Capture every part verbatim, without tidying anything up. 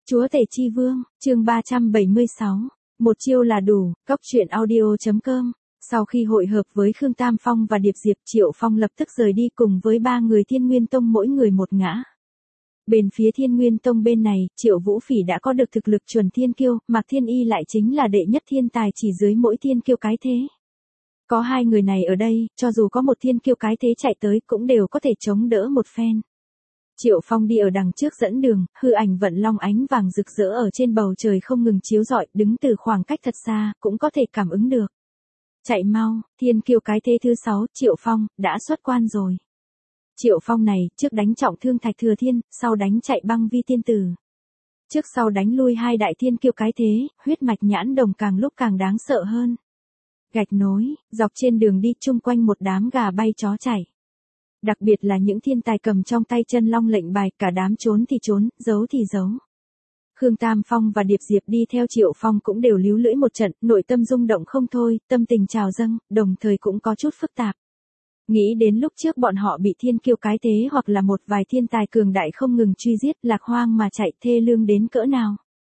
Chúa Tể Chi Vương, chương ba trăm bảy mươi sáu. Một chiêu là đủ, cóc truyện audio chấm com. Sau khi hội hợp với Khương Tam Phong và Điệp Diệp, Triệu Phong lập tức rời đi cùng với ba người Thiên Nguyên Tông mỗi người một ngã. Bên phía Thiên Nguyên Tông bên này, Triệu Vũ Phỉ đã có được thực lực chuẩn thiên kiêu, Mạc Thiên Y lại chính là đệ nhất thiên tài chỉ dưới mỗi thiên kiêu cái thế. Có hai người này ở đây, cho dù có một thiên kiêu cái thế chạy tới cũng đều có thể chống đỡ một phen. Triệu Phong đi ở đằng trước dẫn đường, hư ảnh vận long ánh vàng rực rỡ ở trên bầu trời không ngừng chiếu rọi, đứng từ khoảng cách thật xa, cũng có thể cảm ứng được. Chạy mau, thiên kiêu cái thế thứ sáu, Triệu Phong, đã xuất quan rồi. Triệu Phong này, trước đánh trọng thương Thạch Thừa Thiên, sau đánh chạy băng vi tiên tử. Trước sau đánh lui hai đại thiên kiêu cái thế, huyết mạch nhãn đồng càng lúc càng đáng sợ hơn. Gạch nối, dọc trên đường đi chung quanh một đám gà bay chó chạy. Đặc biệt là những thiên tài cầm trong tay chân long lệnh bài, cả đám trốn thì trốn, giấu thì giấu. Khương Tam Phong và Điệp Diệp đi theo Triệu Phong cũng đều líu lưỡi một trận, nội tâm rung động không thôi, tâm tình trào dâng, đồng thời cũng có chút phức tạp. Nghĩ đến lúc trước bọn họ bị thiên kiêu cái thế hoặc là một vài thiên tài cường đại không ngừng truy giết, lạc hoang mà chạy, thê lương đến cỡ nào.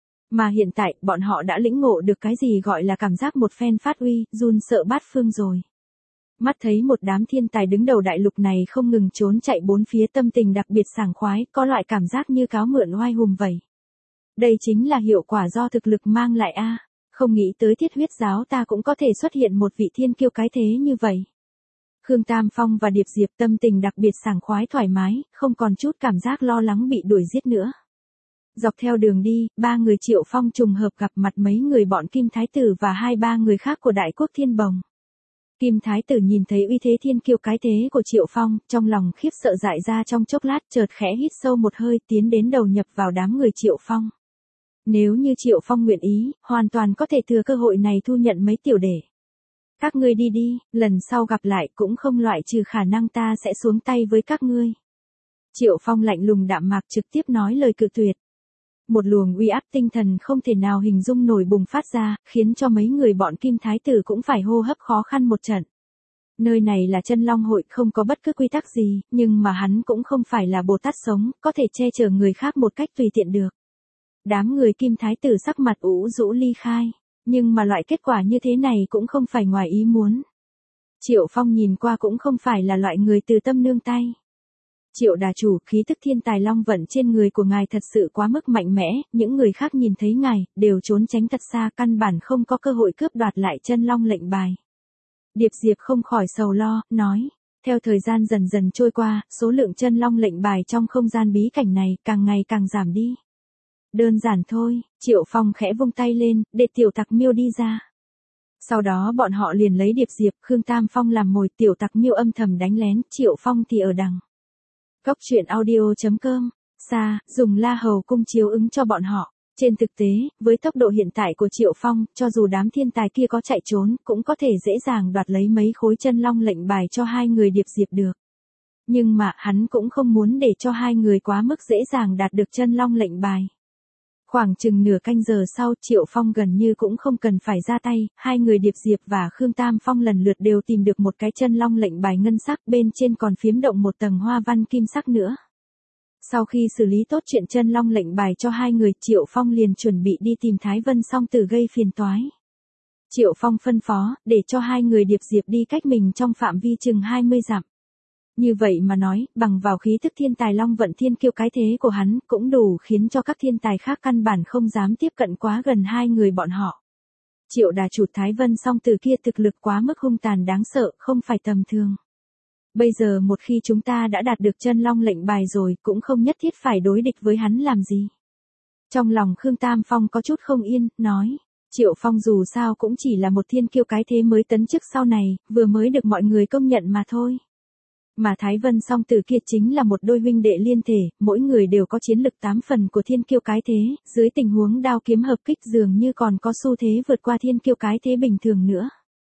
Mà hiện tại, bọn họ đã lĩnh ngộ được cái gì gọi là cảm giác một phen phát uy, run sợ bát phương rồi. Mắt thấy một đám thiên tài đứng đầu đại lục này không ngừng trốn chạy bốn phía, tâm tình đặc biệt sảng khoái, có loại cảm giác như cáo mượn oai hùng vậy. Đây chính là hiệu quả do thực lực mang lại a. À. Không nghĩ tới Thiết Huyết giáo ta cũng có thể xuất hiện một vị thiên kiêu cái thế như vậy. Khương Tam Phong và Điệp Diệp tâm tình đặc biệt sảng khoái thoải mái, không còn chút cảm giác lo lắng bị đuổi giết nữa. Dọc theo đường đi, ba người Triệu Phong trùng hợp gặp mặt mấy người bọn Kim Thái Tử và hai ba người khác của Đại Quốc Thiên Bồng. Kim Thái Tử nhìn thấy uy thế thiên kiêu cái thế của Triệu Phong, trong lòng khiếp sợ dại ra trong chốc lát, chợt khẽ hít sâu một hơi, tiến đến đầu nhập vào đám người Triệu Phong. Nếu như Triệu Phong nguyện ý, hoàn toàn có thể thừa cơ hội này thu nhận mấy tiểu đệ. Các ngươi đi đi, lần sau gặp lại cũng không loại trừ khả năng ta sẽ xuống tay với các ngươi. Triệu Phong lạnh lùng đạm mạc trực tiếp nói lời cự tuyệt. Một luồng uy áp tinh thần không thể nào hình dung nổi bùng phát ra, khiến cho mấy người bọn Kim Thái Tử cũng phải hô hấp khó khăn một trận. Nơi này là Chân Long hội, không có bất cứ quy tắc gì, nhưng mà hắn cũng không phải là Bồ Tát sống, có thể che chở người khác một cách tùy tiện được. Đám người Kim Thái Tử sắc mặt ủ rũ ly khai, nhưng mà loại kết quả như thế này cũng không phải ngoài ý muốn. Triệu Phong nhìn qua cũng không phải là loại người từ tâm nương tay. Triệu đà chủ, khí tức thiên tài long vận trên người của ngài thật sự quá mức mạnh mẽ, những người khác nhìn thấy ngài, đều trốn tránh thật xa, căn bản không có cơ hội cướp đoạt lại chân long lệnh bài. Điệp Diệp không khỏi sầu lo, nói, theo thời gian dần dần trôi qua, số lượng chân long lệnh bài trong không gian bí cảnh này càng ngày càng giảm đi. Đơn giản thôi, Triệu Phong khẽ vung tay lên, để tiểu tặc miêu đi ra. Sau đó bọn họ liền lấy Điệp Diệp, Khương Tam Phong làm mồi, tiểu tặc miêu âm thầm đánh lén, Triệu Phong thì ở đằng. Cóc truyện audio chấm com, xa, dùng La Hầu cung chiếu ứng cho bọn họ. Trên thực tế, với tốc độ hiện tại của Triệu Phong, cho dù đám thiên tài kia có chạy trốn, cũng có thể dễ dàng đoạt lấy mấy khối chân long lệnh bài cho hai người Điệp Diệp được. Nhưng mà, hắn cũng không muốn để cho hai người quá mức dễ dàng đạt được chân long lệnh bài. Khoảng chừng nửa canh giờ sau, Triệu Phong gần như cũng không cần phải ra tay, hai người Điệp Diệp và Khương Tam Phong lần lượt đều tìm được một cái chân long lệnh bài ngân sắc, bên trên còn phiếm động một tầng hoa văn kim sắc nữa. Sau khi xử lý tốt chuyện chân long lệnh bài cho hai người, Triệu Phong liền chuẩn bị đi tìm Thái Vân Song Tử gây phiền toái. Triệu Phong phân phó, để cho hai người Điệp Diệp đi cách mình trong phạm vi chừng hai mươi dặm. Như vậy mà nói, bằng vào khí thức thiên tài long vận thiên kiêu cái thế của hắn, cũng đủ khiến cho các thiên tài khác căn bản không dám tiếp cận quá gần hai người bọn họ. Triệu đà chủ Thái Vân Song Tử kia thực lực quá mức hung tàn đáng sợ, không phải tầm thường. Bây giờ một khi chúng ta đã đạt được chân long lệnh bài rồi, cũng không nhất thiết phải đối địch với hắn làm gì. Trong lòng Khương Tam Phong có chút không yên, nói, Triệu Phong dù sao cũng chỉ là một thiên kiêu cái thế mới tấn chức sau này, vừa mới được mọi người công nhận mà thôi. Mà Thái Vân Song Tử kia chính là một đôi huynh đệ liên thể, mỗi người đều có chiến lực tám phần của thiên kiêu cái thế, dưới tình huống đao kiếm hợp kích dường như còn có xu thế vượt qua thiên kiêu cái thế bình thường nữa.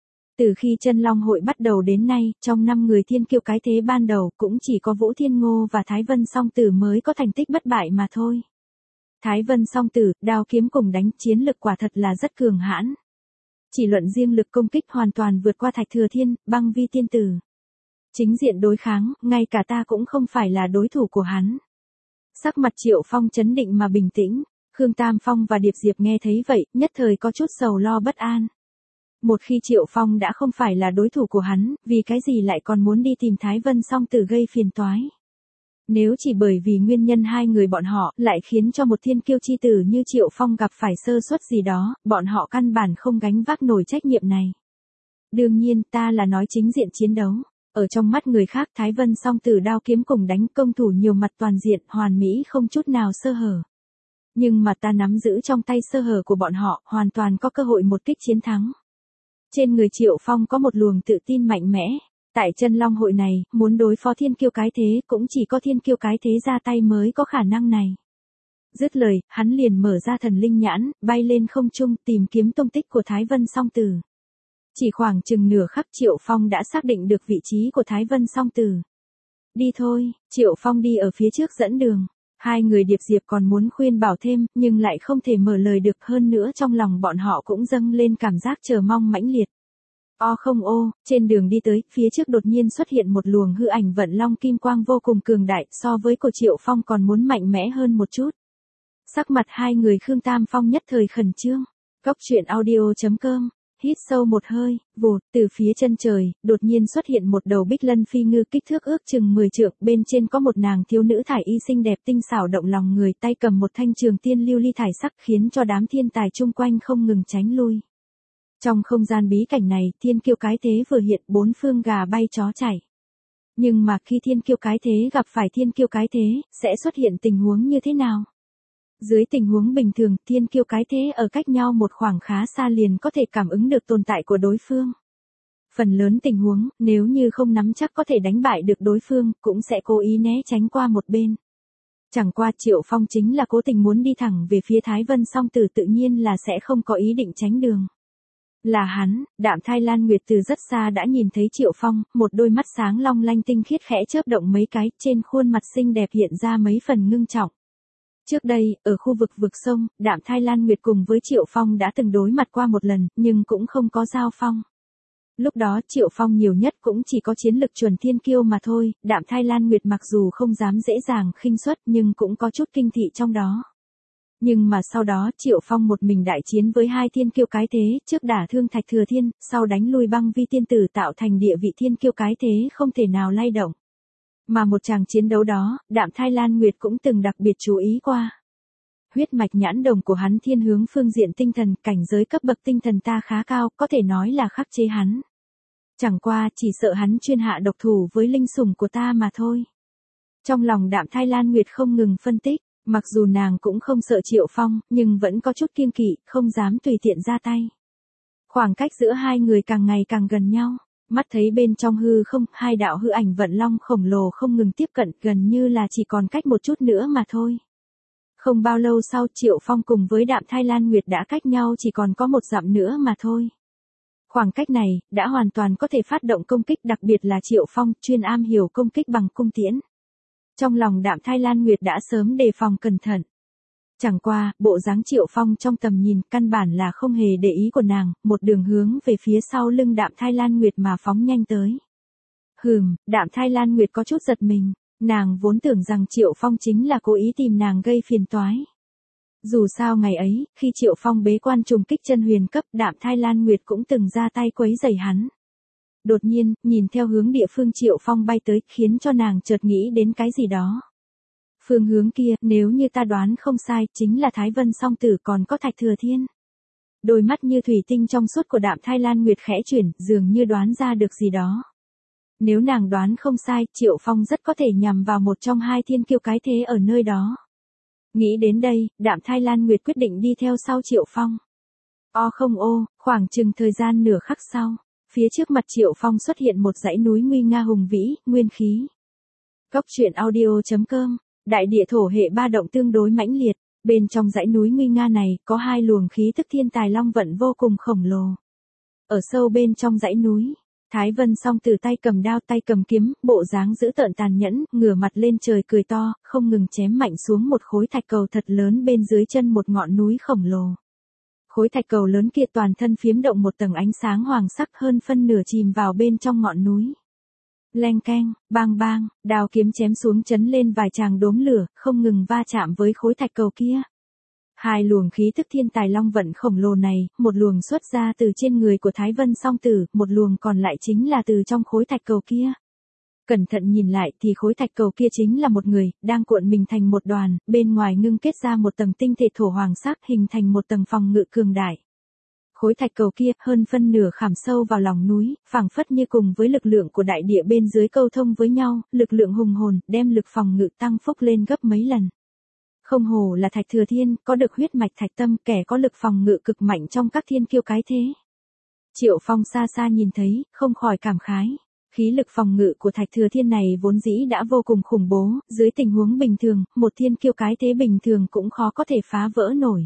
Từ khi Chân Long hội bắt đầu đến nay, trong năm người thiên kiêu cái thế ban đầu cũng chỉ có Vũ Thiên Ngô và Thái Vân Song Tử mới có thành tích bất bại mà thôi. Thái Vân Song Tử, đao kiếm cùng đánh, chiến lực quả thật là rất cường hãn. Chỉ luận riêng lực công kích hoàn toàn vượt qua Thạch Thừa Thiên, băng vi tiên tử. Chính diện đối kháng, ngay cả ta cũng không phải là đối thủ của hắn. Sắc mặt Triệu Phong chấn định mà bình tĩnh, Khương Tam Phong và Điệp Diệp nghe thấy vậy, nhất thời có chút sầu lo bất an. Một khi Triệu Phong đã không phải là đối thủ của hắn, vì cái gì lại còn muốn đi tìm Thái Vân Song Tử gây phiền toái. Nếu chỉ bởi vì nguyên nhân hai người bọn họ lại khiến cho một thiên kiêu chi tử như Triệu Phong gặp phải sơ suất gì đó, bọn họ căn bản không gánh vác nổi trách nhiệm này. Đương nhiên ta là nói chính diện chiến đấu. Ở trong mắt người khác Thái Vân Song Tử đao kiếm cùng đánh công thủ nhiều mặt toàn diện, hoàn mỹ không chút nào sơ hở. Nhưng mà ta nắm giữ trong tay sơ hở của bọn họ, hoàn toàn có cơ hội một kích chiến thắng. Trên người Triệu Phong có một luồng tự tin mạnh mẽ. Tại Chân Long hội này, muốn đối phó thiên kiêu cái thế cũng chỉ có thiên kiêu cái thế ra tay mới có khả năng này. Dứt lời, hắn liền mở ra thần linh nhãn, bay lên không trung tìm kiếm tung tích của Thái Vân Song Tử. Chỉ khoảng chừng nửa khắc Triệu Phong đã xác định được vị trí của Thái Vân Song Tử. Đi thôi, Triệu Phong đi ở phía trước dẫn đường. Hai người Điệp Diệp còn muốn khuyên bảo thêm, nhưng lại không thể mở lời được, hơn nữa trong lòng bọn họ cũng dâng lên cảm giác chờ mong mãnh liệt. O không ô, trên đường đi tới, phía trước đột nhiên xuất hiện một luồng hư ảnh vận long kim quang vô cùng cường đại, so với của Triệu Phong còn muốn mạnh mẽ hơn một chút. Sắc mặt hai người Khương Tam Phong nhất thời khẩn trương. Cốc truyện audio chấm com. Hít sâu một hơi, vụt, từ phía chân trời, đột nhiên xuất hiện một đầu bích lân phi ngư kích thước ước chừng mười trượng, bên trên có một nàng thiếu nữ thải y xinh đẹp tinh xảo động lòng người, tay cầm một thanh trường tiên lưu ly thải sắc khiến cho đám thiên tài chung quanh không ngừng tránh lui. Trong không gian bí cảnh này, thiên kiêu cái thế vừa hiện, bốn phương gà bay chó chạy. Nhưng mà khi thiên kiêu cái thế gặp phải thiên kiêu cái thế, sẽ xuất hiện tình huống như thế nào? Dưới tình huống bình thường, thiên kiêu cái thế ở cách nhau một khoảng khá xa liền có thể cảm ứng được tồn tại của đối phương. Phần lớn tình huống, nếu như không nắm chắc có thể đánh bại được đối phương, cũng sẽ cố ý né tránh qua một bên. Chẳng qua Triệu Phong chính là cố tình muốn đi thẳng về phía Thái Vân Song Tử, tự nhiên là sẽ không có ý định tránh đường. Là hắn, Đạm Thai Lan Nguyệt từ rất xa đã nhìn thấy Triệu Phong, một đôi mắt sáng long lanh tinh khiết khẽ chớp động mấy cái, trên khuôn mặt xinh đẹp hiện ra mấy phần ngưng trọng. Trước đây, ở khu vực vực sông, Đạm Thai Lan Nguyệt cùng với Triệu Phong đã từng đối mặt qua một lần, nhưng cũng không có giao phong. Lúc đó Triệu Phong nhiều nhất cũng chỉ có chiến lực chuẩn thiên kiêu mà thôi, Đạm Thai Lan Nguyệt mặc dù không dám dễ dàng khinh suất nhưng cũng có chút kinh thị trong đó. Nhưng mà sau đó Triệu Phong một mình đại chiến với hai thiên kiêu cái thế, trước đả thương Thạch Thừa Thiên, sau đánh lui Băng Vi tiên tử tạo thành địa vị thiên kiêu cái thế không thể nào lay động. Mà một tràng chiến đấu đó, Đạm Thai Lan Nguyệt cũng từng đặc biệt chú ý qua. Huyết mạch nhãn đồng của hắn thiên hướng phương diện tinh thần, cảnh giới cấp bậc tinh thần ta khá cao, có thể nói là khắc chế hắn. Chẳng qua chỉ sợ hắn chuyên hạ độc thủ với linh sủng của ta mà thôi. Trong lòng Đạm Thai Lan Nguyệt không ngừng phân tích, mặc dù nàng cũng không sợ Triệu Phong, nhưng vẫn có chút kiêng kỵ, không dám tùy tiện ra tay. Khoảng cách giữa hai người càng ngày càng gần nhau. Mắt thấy bên trong hư không, hai đạo hư ảnh vận long khổng lồ không ngừng tiếp cận, gần như là chỉ còn cách một chút nữa mà thôi. Không bao lâu sau Triệu Phong cùng với Đạm Thai Lan Nguyệt đã cách nhau chỉ còn có một dặm nữa mà thôi. Khoảng cách này, đã hoàn toàn có thể phát động công kích, đặc biệt là Triệu Phong, chuyên am hiểu công kích bằng cung tiễn. Trong lòng Đạm Thai Lan Nguyệt đã sớm đề phòng cẩn thận. Chẳng qua, bộ dáng Triệu Phong trong tầm nhìn căn bản là không hề để ý của nàng, một đường hướng về phía sau lưng Đạm Thai Lan Nguyệt mà phóng nhanh tới. Hừm, Đạm Thai Lan Nguyệt có chút giật mình, nàng vốn tưởng rằng Triệu Phong chính là cố ý tìm nàng gây phiền toái. Dù sao ngày ấy, khi Triệu Phong bế quan trùng kích chân huyền cấp, Đạm Thai Lan Nguyệt cũng từng ra tay quấy rầy hắn. Đột nhiên, nhìn theo hướng địa phương Triệu Phong bay tới, khiến cho nàng chợt nghĩ đến cái gì đó. Phương hướng kia, nếu như ta đoán không sai, chính là Thái Vân Song Tử còn có Thạch Thừa Thiên. Đôi mắt như thủy tinh trong suốt của Đạm Thai Lan Nguyệt khẽ chuyển, dường như đoán ra được gì đó. Nếu nàng đoán không sai, Triệu Phong rất có thể nhằm vào một trong hai thiên kiêu cái thế ở nơi đó. Nghĩ đến đây, Đạm Thai Lan Nguyệt quyết định đi theo sau Triệu Phong. O không ô, khoảng chừng thời gian nửa khắc sau, phía trước mặt Triệu Phong xuất hiện một dãy núi nguy nga hùng vĩ, nguyên khí. Cốc truyện audio chấm com. Đại địa thổ hệ ba động tương đối mãnh liệt, bên trong dãy núi nguy nga này có hai luồng khí tức thiên tài long vận vô cùng khổng lồ. Ở sâu bên trong dãy núi, Thái Vân Song Tử tay cầm đao tay cầm kiếm, bộ dáng dữ tợn tàn nhẫn, ngửa mặt lên trời cười to, không ngừng chém mạnh xuống một khối thạch cầu thật lớn bên dưới chân một ngọn núi khổng lồ. Khối thạch cầu lớn kia toàn thân phiếm động một tầng ánh sáng hoàng sắc, hơn phân nửa chìm vào bên trong ngọn núi. Leng keng, bang bang, đao kiếm chém xuống chấn lên vài tràng đốm lửa, không ngừng va chạm với khối thạch cầu kia. Hai luồng khí tức thiên tài long vận khổng lồ này, một luồng xuất ra từ trên người của Thái Vân Song Tử, một luồng còn lại chính là từ trong khối thạch cầu kia. Cẩn thận nhìn lại thì khối thạch cầu kia chính là một người, đang cuộn mình thành một đoàn, bên ngoài ngưng kết ra một tầng tinh thể thổ hoàng sắc hình thành một tầng phòng ngự cường đại. Khối thạch cầu kia hơn phân nửa khảm sâu vào lòng núi, phảng phất như cùng với lực lượng của đại địa bên dưới câu thông với nhau, lực lượng hùng hồn, đem lực phòng ngự tăng phúc lên gấp mấy lần. Không hổ là Thạch Thừa Thiên, có được huyết mạch thạch tâm, kẻ có lực phòng ngự cực mạnh trong các thiên kiêu cái thế. Triệu Phong xa xa nhìn thấy, không khỏi cảm khái. Khí lực phòng ngự của Thạch Thừa Thiên này vốn dĩ đã vô cùng khủng bố, dưới tình huống bình thường, một thiên kiêu cái thế bình thường cũng khó có thể phá vỡ nổi.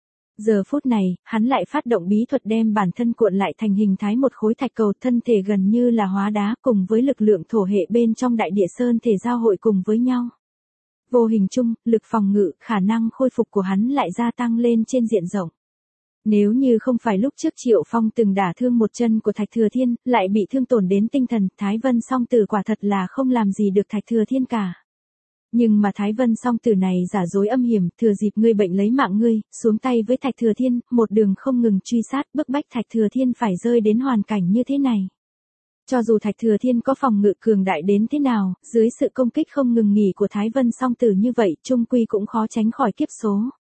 Giờ phút này, hắn lại phát động bí thuật đem bản thân cuộn lại thành hình thái một khối thạch cầu, thân thể gần như là hóa đá, cùng với lực lượng thổ hệ bên trong đại địa sơn thể giao hội cùng với nhau. Vô hình chung, lực phòng ngự, khả năng khôi phục của hắn lại gia tăng lên trên diện rộng. Nếu như không phải lúc trước Triệu Phong từng đả thương một chân của Thạch Thừa Thiên, lại bị thương tổn đến tinh thần, Thái Vân Song Tử quả thật là không làm gì được Thạch Thừa Thiên cả. Nhưng mà Thái Vân Song Tử này giả dối âm hiểm, thừa dịp ngươi bệnh lấy mạng ngươi, xuống tay với Thạch Thừa Thiên, một đường không ngừng truy sát, bức bách Thạch Thừa Thiên phải rơi đến hoàn cảnh như thế này. Cho dù Thạch Thừa Thiên có phòng ngự cường đại đến thế nào, dưới sự công kích không ngừng nghỉ của Thái Vân Song Tử như vậy, chung quy cũng khó tránh khỏi kiếp số.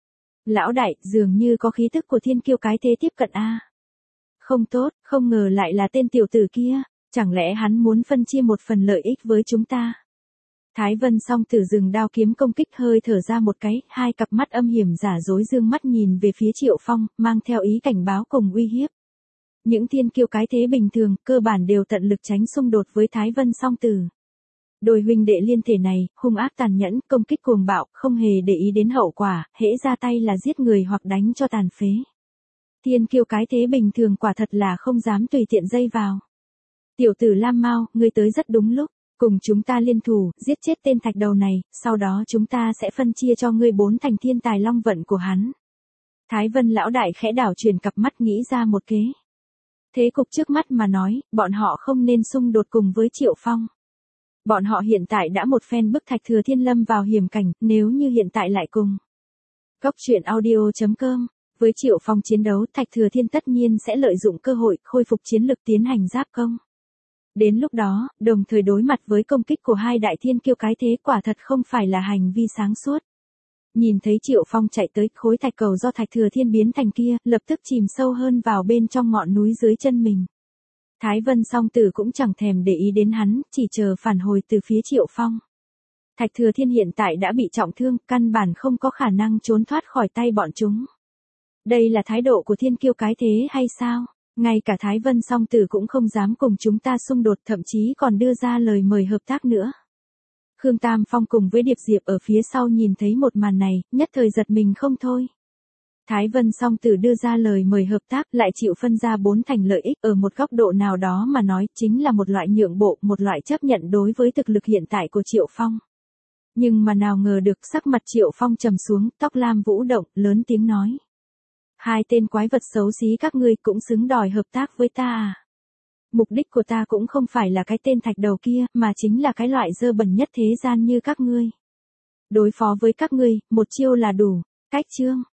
Lão đại, dường như có khí tức của thiên kiêu cái thế tiếp cận a. Không tốt, không ngờ lại là tên tiểu tử kia, chẳng lẽ hắn muốn phân chia một phần lợi ích với chúng ta. Thái Vân Song Tử dừng đao kiếm công kích, hơi thở ra một cái, hai cặp mắt âm hiểm giả dối dương mắt nhìn về phía Triệu Phong, mang theo ý cảnh báo cùng uy hiếp. Những thiên kiêu cái thế bình thường, cơ bản đều tận lực tránh xung đột với Thái Vân Song Tử. Đôi huynh đệ liên thể này, hung ác tàn nhẫn, công kích cuồng bạo, không hề để ý đến hậu quả, hễ ra tay là giết người hoặc đánh cho tàn phế. Thiên kiêu cái thế bình thường quả thật là không dám tùy tiện dây vào. Tiểu tử Lam Mao, ngươi tới rất đúng lúc, cùng chúng ta liên thủ, giết chết tên thạch đầu này, sau đó chúng ta sẽ phân chia cho ngươi bốn thành thiên tài long vận của hắn. Thái Vân lão đại khẽ đảo chuyển cặp mắt nghĩ ra một kế. Thế cục trước mắt mà nói, bọn họ không nên xung đột cùng với Triệu Phong. Bọn họ hiện tại đã một phen bức Thạch Thừa Thiên lâm vào hiểm cảnh, nếu như hiện tại lại cùng. Cốc truyện audio chấm com, với Triệu Phong chiến đấu, Thạch Thừa Thiên tất nhiên sẽ lợi dụng cơ hội khôi phục chiến lực tiến hành giáp công. Đến lúc đó, đồng thời đối mặt với công kích của hai đại thiên kiêu cái thế, quả thật không phải là hành vi sáng suốt. Nhìn thấy Triệu Phong chạy tới, khối thạch cầu do Thạch Thừa Thiên biến thành kia, lập tức chìm sâu hơn vào bên trong ngọn núi dưới chân mình. Thái Vân Song Tử cũng chẳng thèm để ý đến hắn, chỉ chờ phản hồi từ phía Triệu Phong. Thạch Thừa Thiên hiện tại đã bị trọng thương, căn bản không có khả năng trốn thoát khỏi tay bọn chúng. Đây là thái độ của thiên kiêu cái thế hay sao? Ngay cả Thái Vân Song Tử cũng không dám cùng chúng ta xung đột, thậm chí còn đưa ra lời mời hợp tác nữa. Khương Tam Phong cùng với Điệp Diệp ở phía sau nhìn thấy một màn này, nhất thời giật mình không thôi. Thái Vân Song Tử đưa ra lời mời hợp tác, lại chịu phân ra bốn thành lợi ích, ở một góc độ nào đó mà nói, chính là một loại nhượng bộ, một loại chấp nhận đối với thực lực hiện tại của Triệu Phong. Nhưng mà nào ngờ được, sắc mặt Triệu Phong trầm xuống, tóc lam vũ động, lớn tiếng nói. Hai tên quái vật xấu xí các ngươi cũng xứng đòi hợp tác với ta à? Mục đích của ta cũng không phải là cái tên thạch đầu kia, mà chính là cái loại dơ bẩn nhất thế gian như các ngươi. Đối phó với các ngươi, một chiêu là đủ. Cách chương